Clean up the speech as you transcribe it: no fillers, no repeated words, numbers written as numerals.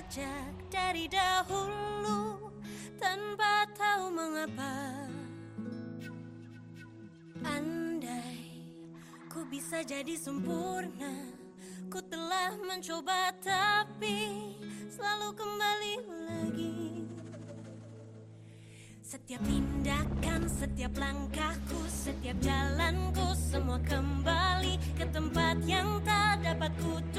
sejak dari dahulu tanpa tahu mengapa. Andai ku bisa jadi sempurna, ku telah mencoba tapi selalu kembali lagi. Setiap tindakan, setiap langkahku, setiap jalanku, semua kembali ke tempat yang tak dapat ku